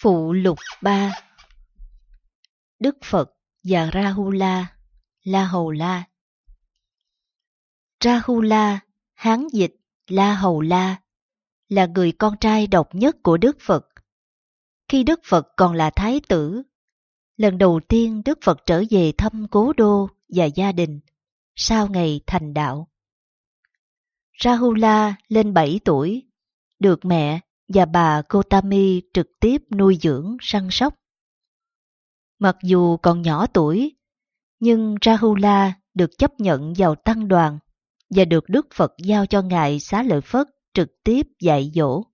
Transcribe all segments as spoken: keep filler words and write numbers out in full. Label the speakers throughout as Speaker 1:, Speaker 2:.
Speaker 1: Phụ lục ba. Đức Phật và Rahula, La Hầu La. Rahula, Hán dịch La Hầu La, là người con trai độc nhất của Đức Phật. Khi Đức Phật còn là thái tử, lần đầu tiên Đức Phật trở về thăm cố đô và gia đình sau ngày thành đạo. Rahula lên bảy tuổi, được mẹ và bà Gotami trực tiếp nuôi dưỡng săn sóc. Mặc dù còn nhỏ tuổi, nhưng Rahula được chấp nhận vào tăng đoàn và được Đức Phật giao cho Ngài Xá Lợi Phất trực tiếp dạy dỗ.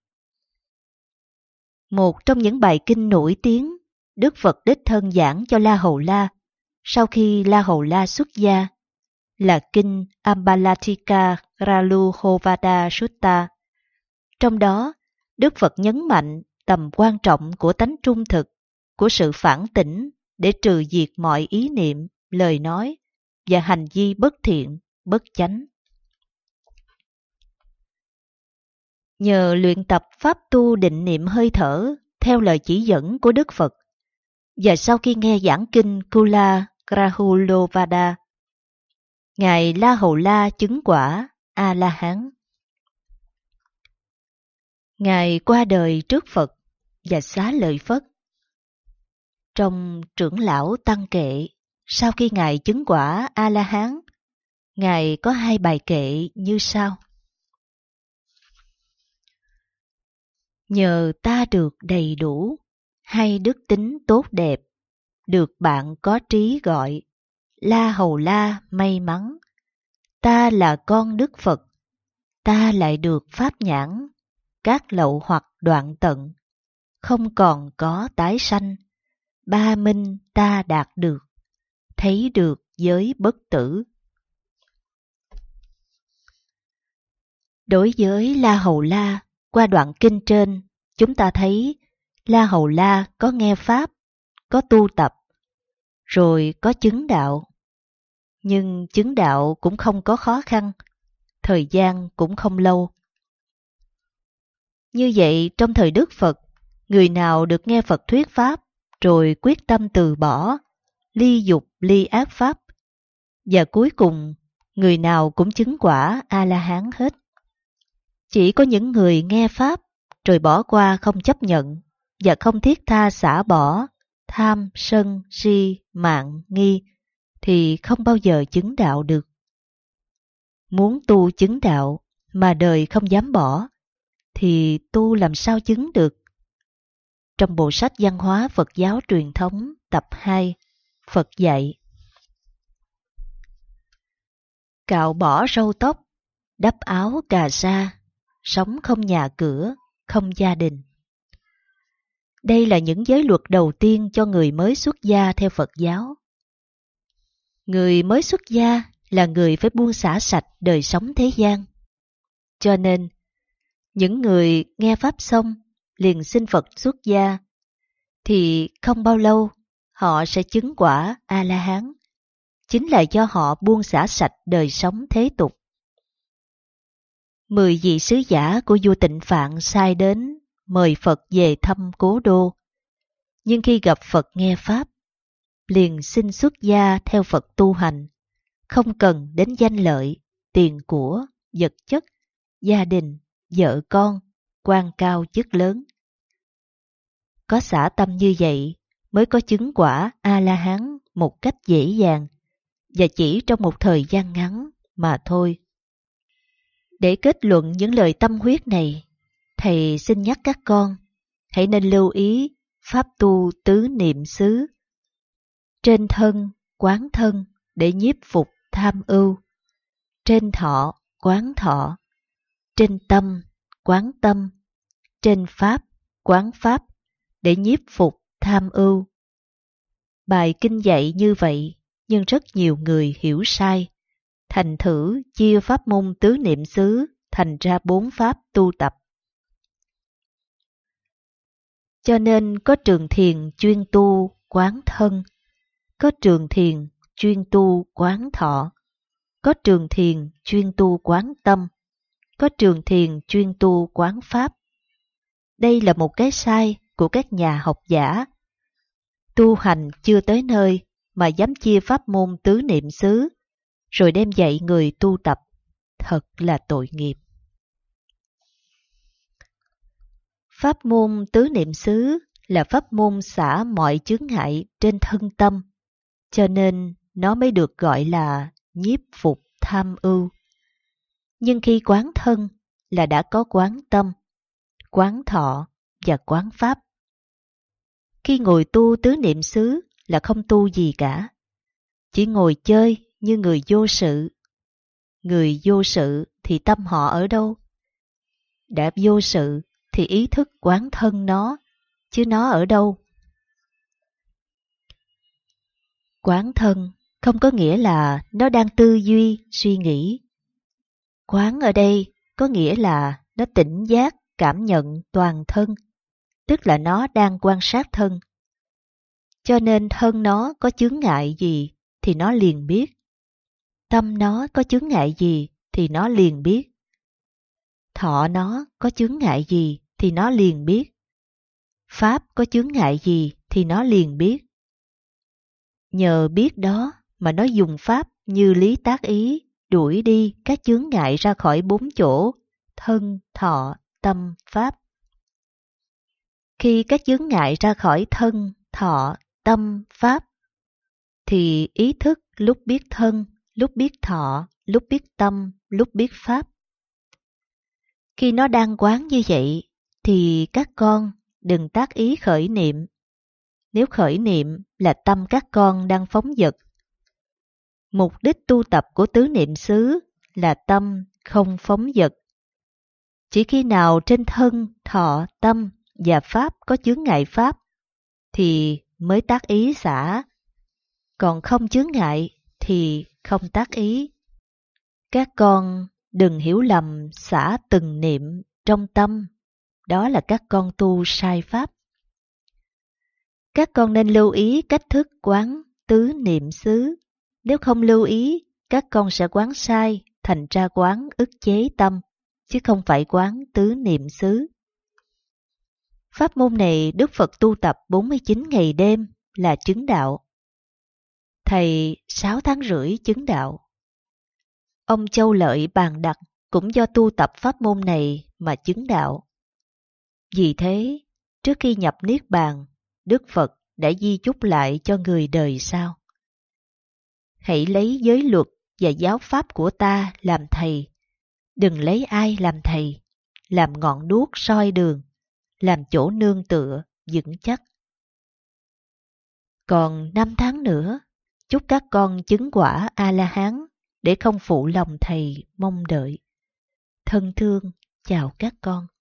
Speaker 1: Một trong những bài kinh nổi tiếng, Đức Phật đích thân giảng cho La Hầu La sau khi La Hầu La xuất gia, là kinh Ambalatika Raluhovada Sutta. Trong đó, Đức Phật nhấn mạnh tầm quan trọng của tánh trung thực, của sự phản tỉnh để trừ diệt mọi ý niệm, lời nói và hành vi bất thiện, bất chánh. Nhờ luyện tập pháp tu định niệm hơi thở theo lời chỉ dẫn của Đức Phật, và sau khi nghe giảng kinh Kula Rahulovada, Ngài La Hầu La chứng quả A-la-hán. Ngài qua đời trước Phật và Xá Lợi Phất. Trong trưởng lão tăng kệ, sau khi Ngài chứng quả A-la-hán, Ngài có hai bài kệ như sau. Nhờ ta được đầy đủ, hay đức tính tốt đẹp, được bạn có trí gọi, La Hầu La may mắn. Ta là con Đức Phật, ta lại được pháp nhãn, các lậu hoặc đoạn tận, không còn có tái sanh, ba minh ta đạt được, thấy được giới bất tử. Đối với La Hầu La, qua đoạn kinh trên, chúng ta thấy La Hầu La có nghe pháp, có tu tập, rồi có chứng đạo. Nhưng chứng đạo cũng không có khó khăn, thời gian cũng không lâu. Như vậy, trong thời Đức Phật, người nào được nghe Phật thuyết pháp, rồi quyết tâm từ bỏ, ly dục ly ác pháp, và cuối cùng, người nào cũng chứng quả A-la-hán hết. Chỉ có những người nghe pháp, rồi bỏ qua không chấp nhận, và không thiết tha xả bỏ, tham, sân, si, mạn, nghi, thì không bao giờ chứng đạo được. Muốn tu chứng đạo mà đời không dám bỏ, thì tu làm sao chứng được? Trong bộ sách Văn hóa Phật giáo truyền thống tập hai, Phật dạy: cạo bỏ râu tóc, đắp áo cà sa, sống không nhà cửa, không gia đình. Đây là những giới luật đầu tiên cho người mới xuất gia theo Phật giáo. Người mới xuất gia là người phải buông xả sạch đời sống thế gian. Cho nên, những người nghe pháp xong liền xin Phật xuất gia, thì không bao lâu họ sẽ chứng quả A-la-hán, chính là do họ buông xả sạch đời sống thế tục. Mười vị sứ giả của vua Tịnh Phạn sai đến mời Phật về thăm cố đô, nhưng khi gặp Phật nghe pháp, liền xin xuất gia theo Phật tu hành, không cần đến danh lợi, tiền của, vật chất, gia đình, vợ con, quan cao chức lớn. Có xả tâm như vậy mới có chứng quả A-la-hán một cách dễ dàng, và chỉ trong một thời gian ngắn mà thôi. Để kết luận những lời tâm huyết này, Thầy xin nhắc các con hãy nên lưu ý pháp tu tứ niệm xứ. Trên thân, quán thân để nhiếp phục tham ưu. Trên thọ, quán thọ. Trên tâm, quán tâm. Trên pháp, quán pháp để nhiếp phục tham ưu. Bài kinh dạy như vậy, nhưng rất nhiều người hiểu sai. Thành thử chia pháp môn tứ niệm xứ thành ra bốn pháp tu tập. Cho nên có trường thiền chuyên tu quán thân, có trường thiền chuyên tu quán thọ, có trường thiền chuyên tu quán tâm, có trường thiền chuyên tu quán pháp. Đây là một cái sai của các nhà học giả. Tu hành chưa tới nơi mà dám chia pháp môn tứ niệm xứ, rồi đem dạy người tu tập, thật là tội nghiệp. Pháp môn tứ niệm xứ là pháp môn xả mọi chướng ngại trên thân tâm, cho nên nó mới được gọi là nhiếp phục tham ưu. Nhưng khi quán thân là đã có quán tâm, quán thọ và quán pháp. Khi ngồi tu tứ niệm xứ là không tu gì cả, chỉ ngồi chơi như người vô sự. Người vô sự thì tâm họ ở đâu? Đã vô sự thì ý thức quán thân nó, chứ nó ở đâu? Quán thân không có nghĩa là nó đang tư duy, suy nghĩ. Quán ở đây có nghĩa là nó tỉnh giác, cảm nhận toàn thân, tức là nó đang quan sát thân. Cho nên thân nó có chướng ngại gì thì nó liền biết. Tâm nó có chướng ngại gì thì nó liền biết. Thọ nó có chướng ngại gì thì nó liền biết. Pháp có chướng ngại gì thì nó liền biết. Nhờ biết đó mà nó dùng pháp như lý tác ý đuổi đi các chướng ngại ra khỏi bốn chỗ: thân, thọ, tâm, pháp. Khi các chướng ngại ra khỏi thân, thọ, tâm, pháp, thì ý thức lúc biết thân, lúc biết thọ, lúc biết tâm, lúc biết pháp. Khi nó đang quán như vậy, thì các con đừng tác ý khởi niệm. Nếu khởi niệm là tâm các con đang phóng dật. Mục đích tu tập của tứ niệm xứ là tâm không phóng dật. Chỉ khi nào trên thân, thọ, tâm và pháp có chướng ngại pháp, thì mới tác ý xả. Còn không chướng ngại thì không tác ý. Các con đừng hiểu lầm xả từng niệm trong tâm, đó là các con tu sai pháp. Các con nên lưu ý cách thức quán tứ niệm xứ. Nếu không lưu ý, các con sẽ quán sai, thành ra quán ức chế tâm, chứ không phải quán tứ niệm xứ. Pháp môn này Đức Phật tu tập bốn mươi chín ngày đêm là chứng đạo. Thầy sáu tháng rưỡi chứng đạo. Ông Châu Lợi Bàn Đặc cũng do tu tập pháp môn này mà chứng đạo. Vì thế, trước khi nhập Niết Bàn, Đức Phật đã di chúc lại cho người đời sau: hãy lấy giới luật và giáo pháp của ta làm thầy, đừng lấy ai làm thầy, làm ngọn đuốc soi đường, làm chỗ nương tựa vững chắc. Còn năm tháng nữa, chúc các con chứng quả A-la-hán để không phụ lòng thầy mong đợi. Thân thương chào các con.